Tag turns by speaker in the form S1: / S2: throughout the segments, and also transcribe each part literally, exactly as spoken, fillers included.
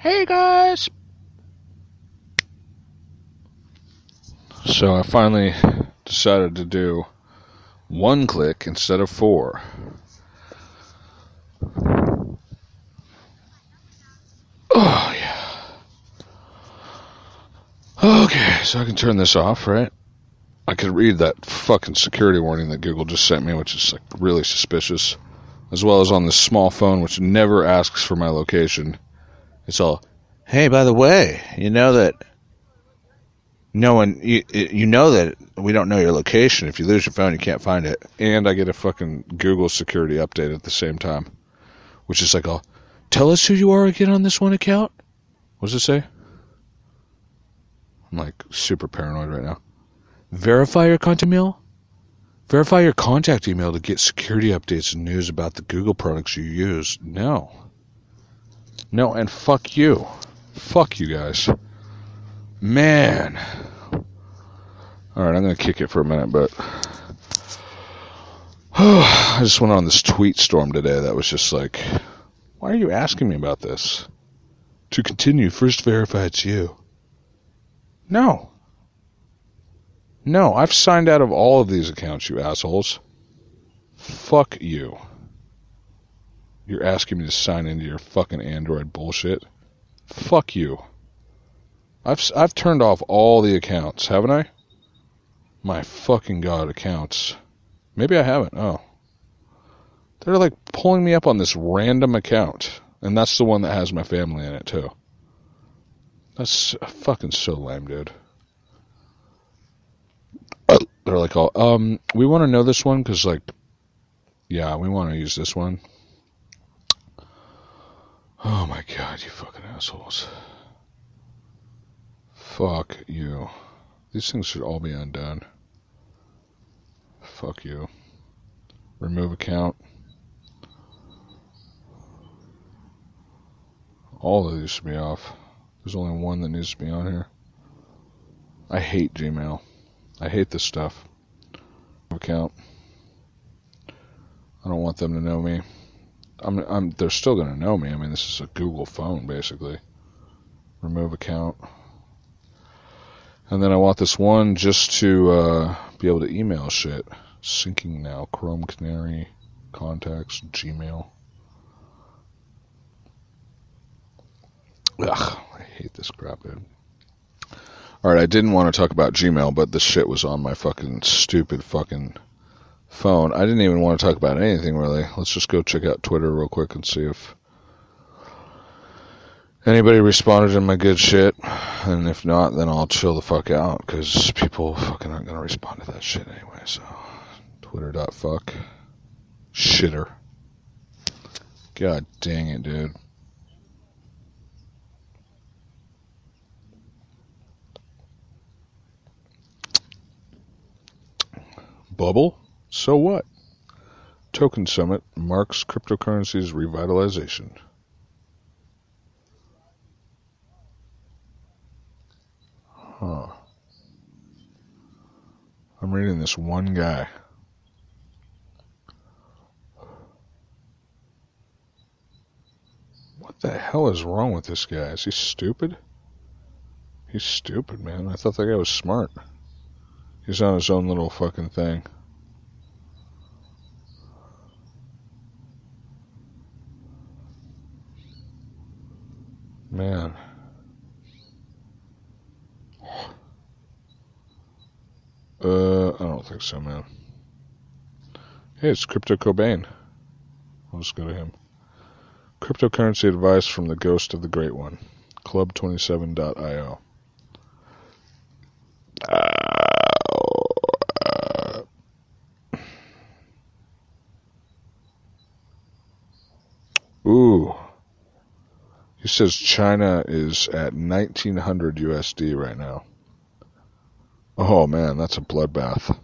S1: Hey guys! So I finally decided to do one click instead of four. Oh, yeah. Okay, so I can turn this off, right? I could read that fucking security warning that Google just sent me, which is like really suspicious. As well as on this small phone, which never asks for my location. It's all, hey, by the way, you know that no one, you, you know that we don't know your location. If you lose your phone, you can't find it. And I get a fucking Google security update at the same time, which is like, all, tell us who you are again on this one account. What does it say? I'm like super paranoid right now. Verify your contact email? Verify your contact email to get security updates and news about the Google products you use. No. No, and fuck you. Fuck you guys. Man. Alright, I'm going to kick it for a minute, but I just went on this tweet storm today that was just like, why are you asking me about this? To continue, first verify it's you. No. No, I've signed out of all of these accounts, you assholes. Fuck you. You're asking me to sign into your fucking Android bullshit. Fuck you. I've I've turned off all the accounts, haven't I? My fucking god, accounts. Maybe I haven't. Oh. They're like pulling me up on this random account. And that's the one that has my family in it, too. That's fucking so lame, dude. They're like, oh, um, we want to know this one because, like, yeah, we want to use this one. Oh my god, you fucking assholes. Fuck you. These things should all be undone. Fuck you. Remove account. All of these should be off. There's only one that needs to be on here. I hate Gmail. I hate this stuff. Account. I don't want them to know me. I'm, I'm, they're still going to know me. I mean, this is a Google phone, basically. Remove account. And then I want this one just to uh, be able to email shit. Syncing now. Chrome Canary, contacts, Gmail. Ugh, I hate this crap, dude. Alright, I didn't want to talk about Gmail, but this shit was on my fucking stupid fucking phone. I didn't even want to talk about anything, really. Let's just go check out Twitter real quick and see if anybody responded to my good shit. And if not, then I'll chill the fuck out, because people fucking aren't going to respond to that shit anyway, so... Twitter.fuck. Shitter. God dang it, dude. Bubble? So what? Token Summit marks cryptocurrency's revitalization. Huh. I'm reading this one guy. What the hell is wrong with this guy? Is he stupid? He's stupid, man. I thought that guy was smart. He's on his own little fucking thing. Man. Uh, I don't think so, man. Hey, it's Crypto Cobain. I'll just go to him. Cryptocurrency advice from the ghost of the great one. club twenty-seven dot io. Uh, ooh. He says China is at nineteen hundred U S D right now. Oh man, that's a bloodbath.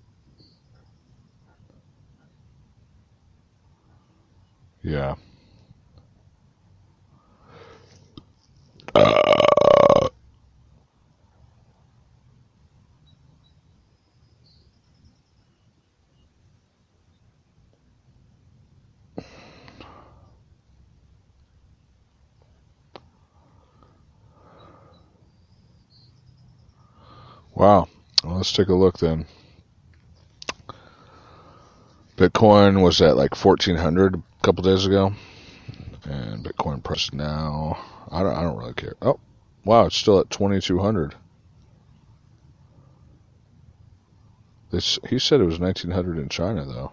S1: Yeah. Uh, Wow. Well, let's take a look then. Bitcoin was at like fourteen hundred a couple days ago, and Bitcoin price now, I don't, I don't really care. Oh, wow, it's still at twenty-two hundred. This, he said it was nineteen hundred in China, though.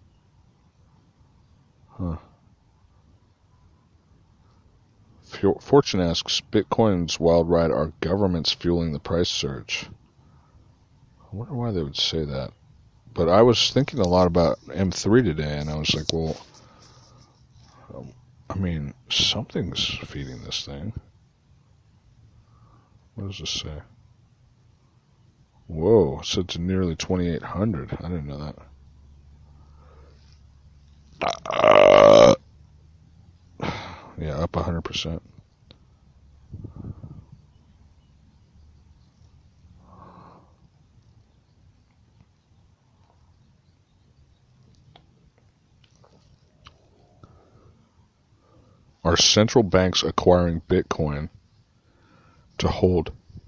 S1: Huh. Fortune asks, Bitcoin's wild ride, are governments fueling the price surge? I wonder why they would say that. But I was thinking a lot about M three today, and I was like, well, um, I mean, something's feeding this thing. What does this say? Whoa, it said to nearly twenty-eight hundred. I didn't know that. Uh, yeah, up one hundred percent. Are central banks acquiring Bitcoin to hold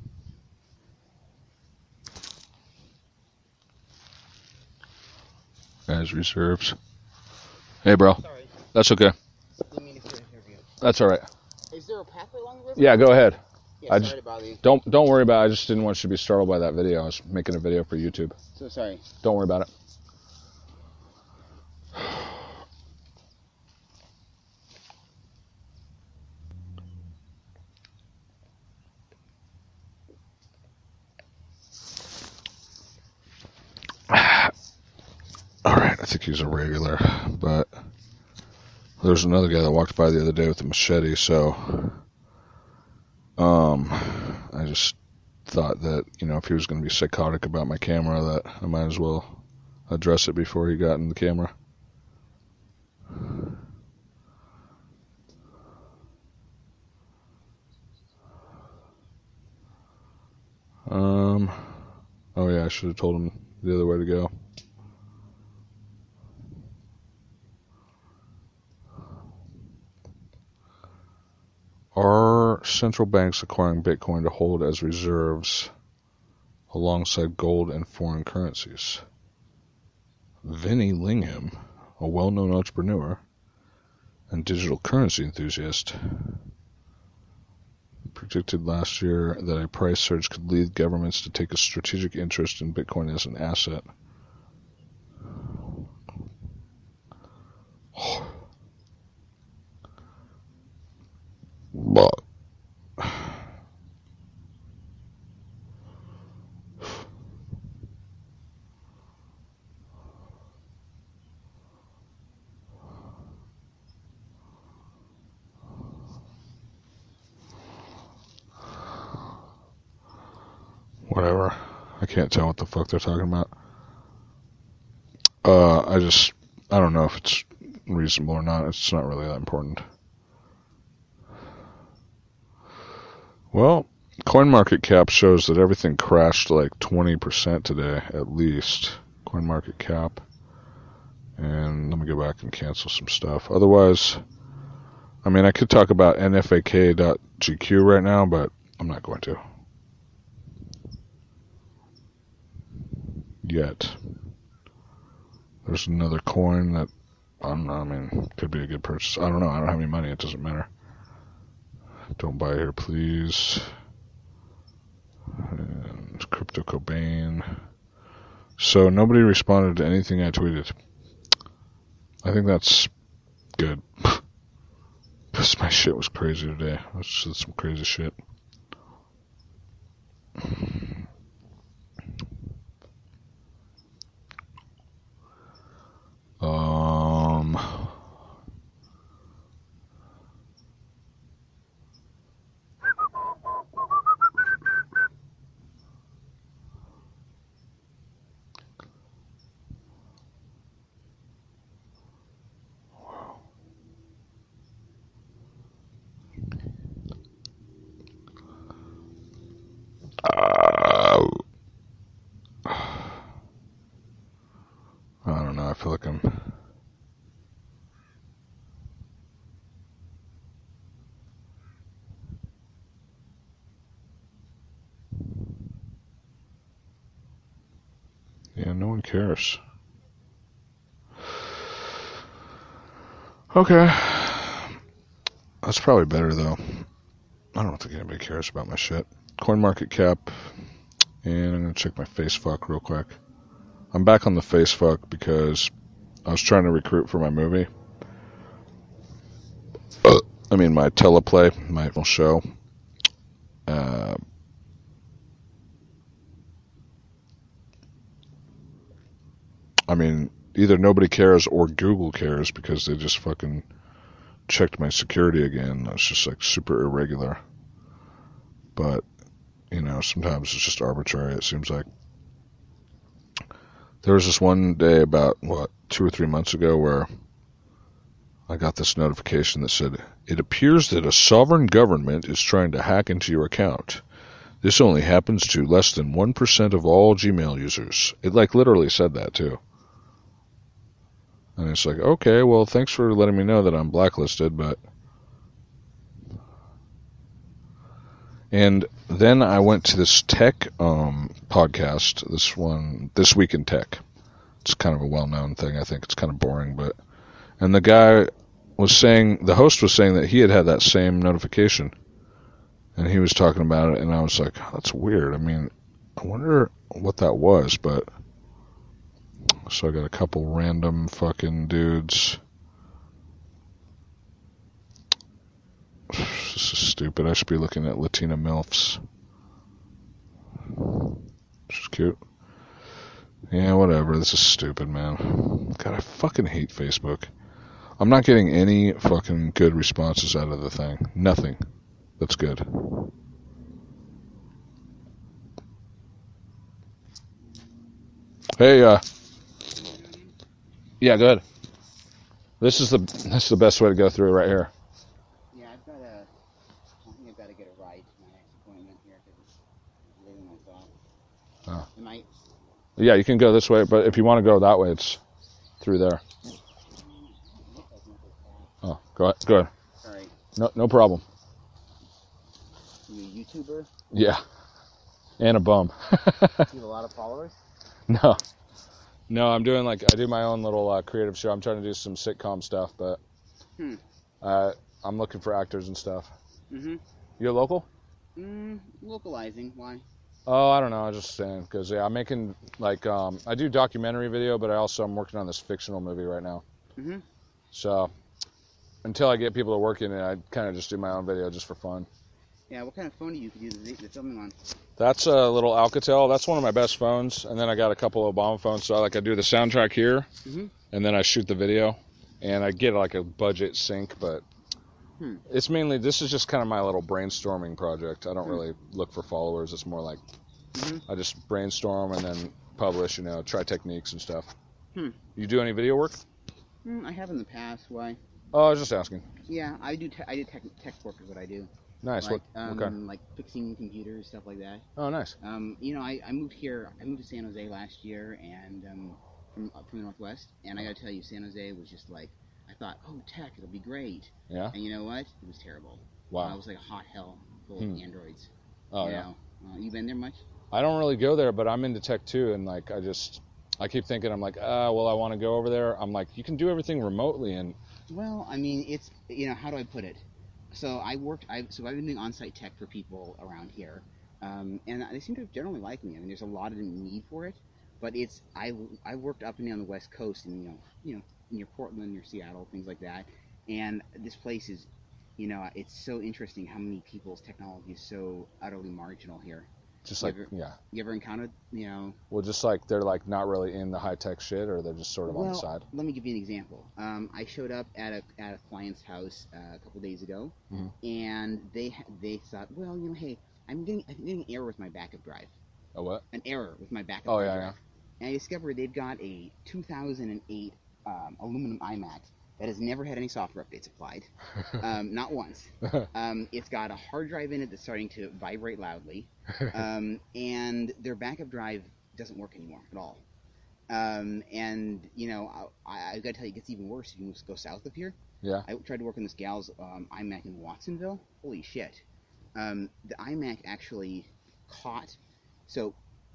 S1: as reserves? Hey, bro.
S2: Sorry.
S1: That's okay.
S2: Didn't mean to interview.
S1: That's all right.
S2: Is there a pathway along the river?
S1: Yeah, go ahead.
S2: Yeah,
S1: I
S2: sorry
S1: just,
S2: to bother you.
S1: Don't don't worry about it. I just didn't want you to be startled by that video. I was making a video for YouTube.
S2: So sorry.
S1: Don't worry about it. All right, I think he's a regular, but there's another guy that walked by the other day with a machete, so um, I just thought that, you know, if he was going to be psychotic about my camera, that I might as well address it before he got in the camera. Um, oh yeah, I should have told him the other way to go. Are central banks acquiring Bitcoin to hold as reserves alongside gold and foreign currencies? Vinny Lingham, a well-known entrepreneur and digital currency enthusiast, predicted last year that a price surge could lead governments to take a strategic interest in Bitcoin as an asset. But whatever. I can't tell what the fuck they're talking about. Uh, I just, I don't know if it's reasonable or not. It's not really that important. Well, CoinMarketCap shows that everything crashed like twenty percent today, at least. CoinMarketCap. And let me go back and cancel some stuff. Otherwise, I mean, I could talk about N F A K dot G Q right now, but I'm not going to. Yet. There's another coin that, I don't know, I mean, could be a good purchase. I don't know. I don't have any money. It doesn't matter. Don't buy here, please. And Crypto Cobain. So nobody responded to anything I tweeted. I think that's good. Because my shit was crazy today. I just some crazy shit. Um... no one cares. Okay. That's probably better, though. I don't think anybody cares about my shit. CoinMarketCap. And I'm going to check my Facebook real quick. I'm back on the Facebook because I was trying to recruit for my movie. Uh, I mean, my teleplay, my show. Uh, I mean, either nobody cares or Google cares because they just fucking checked my security again. It's just like super irregular. But, you know, sometimes it's just arbitrary, it seems like. There was this one day about, what, two or three months ago where I got this notification that said, it appears that a sovereign government is trying to hack into your account. This only happens to less than one percent of all Gmail users. It, like, literally said that, too. And it's like, okay, well, thanks for letting me know that I'm blacklisted, but... And then I went to this tech um, podcast, this one, This Week in Tech. It's kind of a well-known thing. I think it's kind of boring, but... And the guy was saying, the host was saying that he had had that same notification. And he was talking about it, and I was like, oh, that's weird. I mean, I wonder what that was, but... So I got a couple random fucking dudes. This is stupid. I should be looking at Latina MILFs. Which is cute. Yeah, whatever. This is stupid, man. God, I fucking hate Facebook. I'm not getting any fucking good responses out of the thing. Nothing. That's good. Hey, uh... Yeah, good. This is the this is the best way to go through right here.
S2: Yeah, I've got a. I think I've got to get a ride to my next appointment here because it's later than I thought.
S1: Oh.
S2: Am I?
S1: Yeah, you can go this way, but if you want to go that way, it's through there. Oh, go ahead. Go ahead.
S2: Sorry.
S1: No, no problem.
S2: You a YouTuber?
S1: Yeah, and a bum.
S2: You have a lot of followers?
S1: No. No, I'm doing like, I do my own little uh, creative show. I'm trying to do some sitcom stuff, but
S2: Hmm.
S1: uh, I'm looking for actors and stuff.
S2: Mm-hmm.
S1: You local?
S2: Mm, localizing. Why?
S1: Oh, I don't know. I was just saying, because yeah, I'm making, like, um, I do documentary video, but I also am working on this fictional movie right now.
S2: Mm-hmm.
S1: So, until I get people to work in it, I kind of just do my own video just for fun.
S2: Yeah, what kind of phone do you do the, the filming on?
S1: That's a little Alcatel. That's one of my best phones. And then I got a couple of Obama phones. So, like, I do the soundtrack here,
S2: Mm-hmm.
S1: and then I shoot the video. And I get, like, a budget sync, but
S2: Hmm.
S1: it's mainly, this is just kind of my little brainstorming project. I don't
S2: Hmm.
S1: really look for followers. It's more like
S2: Mm-hmm.
S1: I just brainstorm and then publish, you know, try techniques and stuff.
S2: Hmm.
S1: You do any video work?
S2: Mm, I have in the past. Why?
S1: Oh, I was just asking.
S2: Yeah, I do. Te- I do tech, tech work is what I do.
S1: Nice.
S2: Like,
S1: what,
S2: um,
S1: what kind?
S2: like fixing computers, stuff like that.
S1: Oh, nice.
S2: Um, you know, I, I moved here. I moved to San Jose last year, and um, from up from the Northwest. And I got to tell you, San Jose was just like, I thought, oh, tech, it'll be great.
S1: Yeah?
S2: And you know what? It was terrible.
S1: Wow.
S2: Uh, it was like a hot hell full
S1: Hmm.
S2: of androids.
S1: Oh,
S2: you
S1: yeah.
S2: know? Uh, you been there much?
S1: I don't really go there, but I'm into tech too, and like I just, I keep thinking, I'm like, ah, well, I want to go over there. I'm like, you can do everything remotely, and
S2: Well, I mean, it's, you know, how do I put it? So I worked, I so I've been doing on-site tech for people around here, um, and they seem to generally like me. I mean, there's a lot of need for it, but it's I I worked up and down the West Coast, and you know, you know, near Portland, near Seattle, things like that, and this place is, you know, it's so interesting how many people's technology is so utterly marginal here.
S1: just
S2: You
S1: like,
S2: ever-
S1: yeah.
S2: You ever encountered, you know?
S1: Well, just like they're like not really in the high tech shit, or they're just sort of on the
S2: Well,
S1: side.
S2: let me give you an example. Um, I showed up at a at a client's house uh, a couple days ago,
S1: Mhm.
S2: and they ha- they thought, well, you know, hey, I'm getting I'm getting an error with my backup drive,
S1: Oh, what?
S2: an error with my backup
S1: Oh,
S2: hard
S1: yeah,
S2: drive, and I discovered they've got a two thousand eight um, aluminum iMac that has never had any software updates applied, um, not once. Um, it's got a hard drive in it that's starting to vibrate loudly, um, and their backup drive doesn't work anymore at all. Um, and you know, I, I gotta tell you, it gets even worse if you move, go south of here.
S1: Yeah.
S2: I tried to work on this gal's um, iMac in Watsonville. Holy shit! Um, the iMac actually caught. So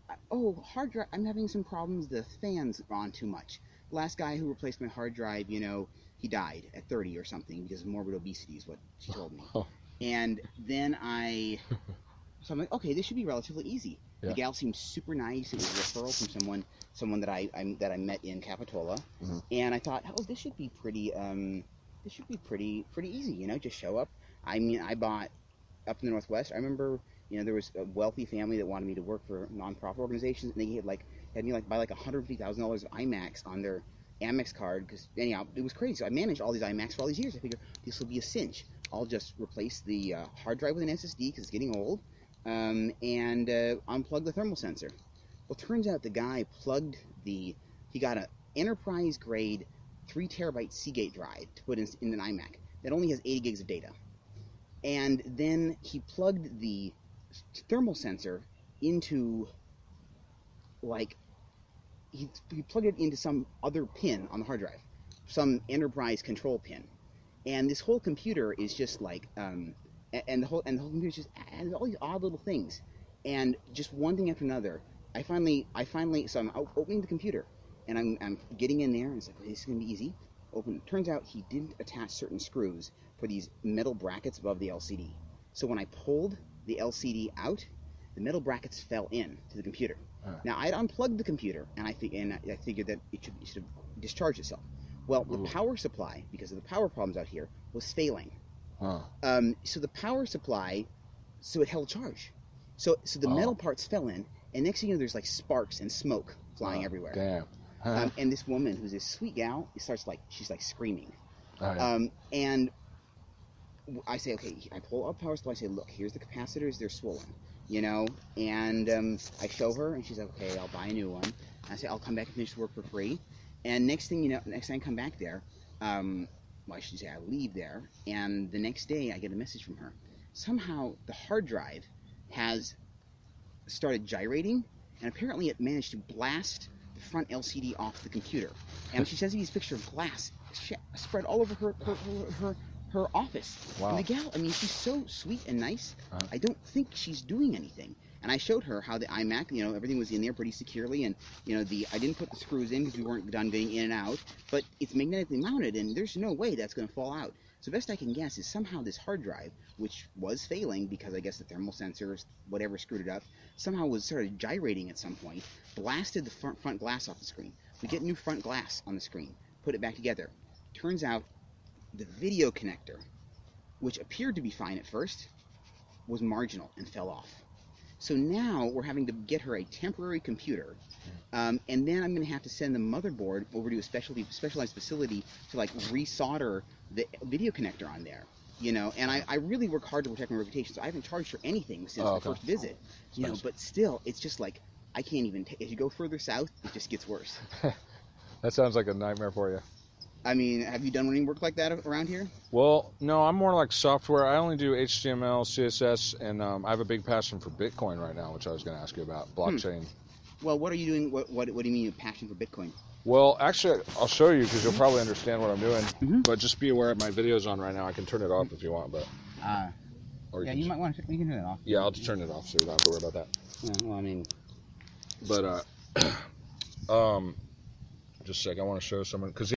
S2: oh, hard drive. I'm having some problems. The fans are on too much. The last guy who replaced my hard drive, you know, he died at thirty or something because of morbid obesity, is what she told me.
S1: Oh.
S2: And then I, so I'm like, okay, this should be relatively easy.
S1: Yeah.
S2: The gal seemed super nice. It was a referral from someone, someone that I, I that I met in Capitola,
S1: Mhm.
S2: and I thought, oh, this should be pretty, um, this should be pretty, pretty easy. You know, just show up. I mean, I bought up in the Northwest. I remember, you know, there was a wealthy family that wanted me to work for nonprofit organizations, and they had like had me like buy like one hundred fifty thousand dollars of IMAX on their Amex card because anyhow, it was crazy. So I managed all these IMAX for all these years. I figured this will be a cinch. I'll just replace the uh, hard drive with an S S D because it's getting old, um, and uh, unplug the thermal sensor. Well, turns out the guy plugged the, he got an enterprise grade three terabyte Seagate drive to put in, in an iMac that only has eighty gigs of data. And then he plugged the thermal sensor into, like, he, he plugged it into some other pin on the hard drive, some enterprise control pin. And this whole computer is just like, um, and the whole and the whole computer just and all these odd little things, and just one thing after another. I finally, I finally, so I'm opening the computer, and I'm, I'm getting in there, and it's like, okay, this is gonna be easy. Open. Turns out he didn't attach certain screws for these metal brackets above the L C D. So when I pulled the L C D out, the metal brackets fell in to the computer.
S1: Huh.
S2: Now I'd unplugged the computer, and I fig- and I figured that it should, it should discharge itself. Well, the
S1: Ooh.
S2: power supply, because of the power problems out here, was failing.
S1: Huh.
S2: Um, so the power supply, so it held charge. So so the
S1: Oh.
S2: metal parts fell in, and next thing you know, there's like sparks and smoke flying
S1: Oh,
S2: everywhere.
S1: Damn. Huh.
S2: Um, and this woman, who's this sweet gal, starts like she's like screaming.
S1: Oh, yeah.
S2: Um, and I say, okay, I pull up power supply. I say, look, here's the capacitors. They're swollen, you know. And um, I show her, and she's like, okay, I'll buy a new one. And I say, I'll come back and finish the work for free. And next thing you know, next time I come back there, um, well, I should say I leave there, and the next day I get a message from her. Somehow the hard drive has started gyrating, and apparently it managed to blast the front L C D off the computer. And she sends me this picture of glass sh- spread all over her her, her, her, her office.
S1: Wow.
S2: And the gal, I mean, she's so sweet and nice.
S1: Uh-huh.
S2: I don't think she's doing anything. And I showed her how the iMac, you know, everything was in there pretty securely, and you know, the I didn't put the screws in because we weren't done getting in and out, but it's magnetically mounted, and there's no way that's going to fall out. So best I can guess is somehow this hard drive, which was failing because I guess the thermal sensors, whatever screwed it up, somehow was started gyrating at some point, blasted the front front glass off the screen. We get new front glass on the screen, put it back together. Turns out the video connector, which appeared to be fine at first, was marginal and fell off. So now we're having to get her a temporary computer, um, and then I'm going to have to send the motherboard over to a specialty, specialized facility to like resolder the video connector on there. You know, and I, I really work hard to protect my reputation, so I haven't charged her anything since
S1: Oh,
S2: the
S1: okay.
S2: first visit. You know, but still, it's just like I can't even. T- as you go further south, it just gets worse.
S1: That sounds like a nightmare for you.
S2: I mean, have you done any work like that around here?
S1: Well, no, I'm more like software. I only do H T M L, C S S, and um, I have a big passion for Bitcoin right now, which I was going to ask you about, blockchain.
S2: Hmm. Well, what are you doing? What, what What do you mean, a passion for Bitcoin?
S1: Well, actually, I'll show you because you'll probably understand what I'm doing.
S2: Mm-hmm.
S1: But just be aware of my video's on right now. I can turn it off if you want, but
S2: Uh,
S1: or
S2: yeah,
S1: can
S2: you
S1: just-
S2: might want to. You can turn it off.
S1: yeah, I'll just turn it off so you don't have to worry about that.
S2: Yeah, well, I mean,
S1: But uh, um, just a sec. I want to show someone because.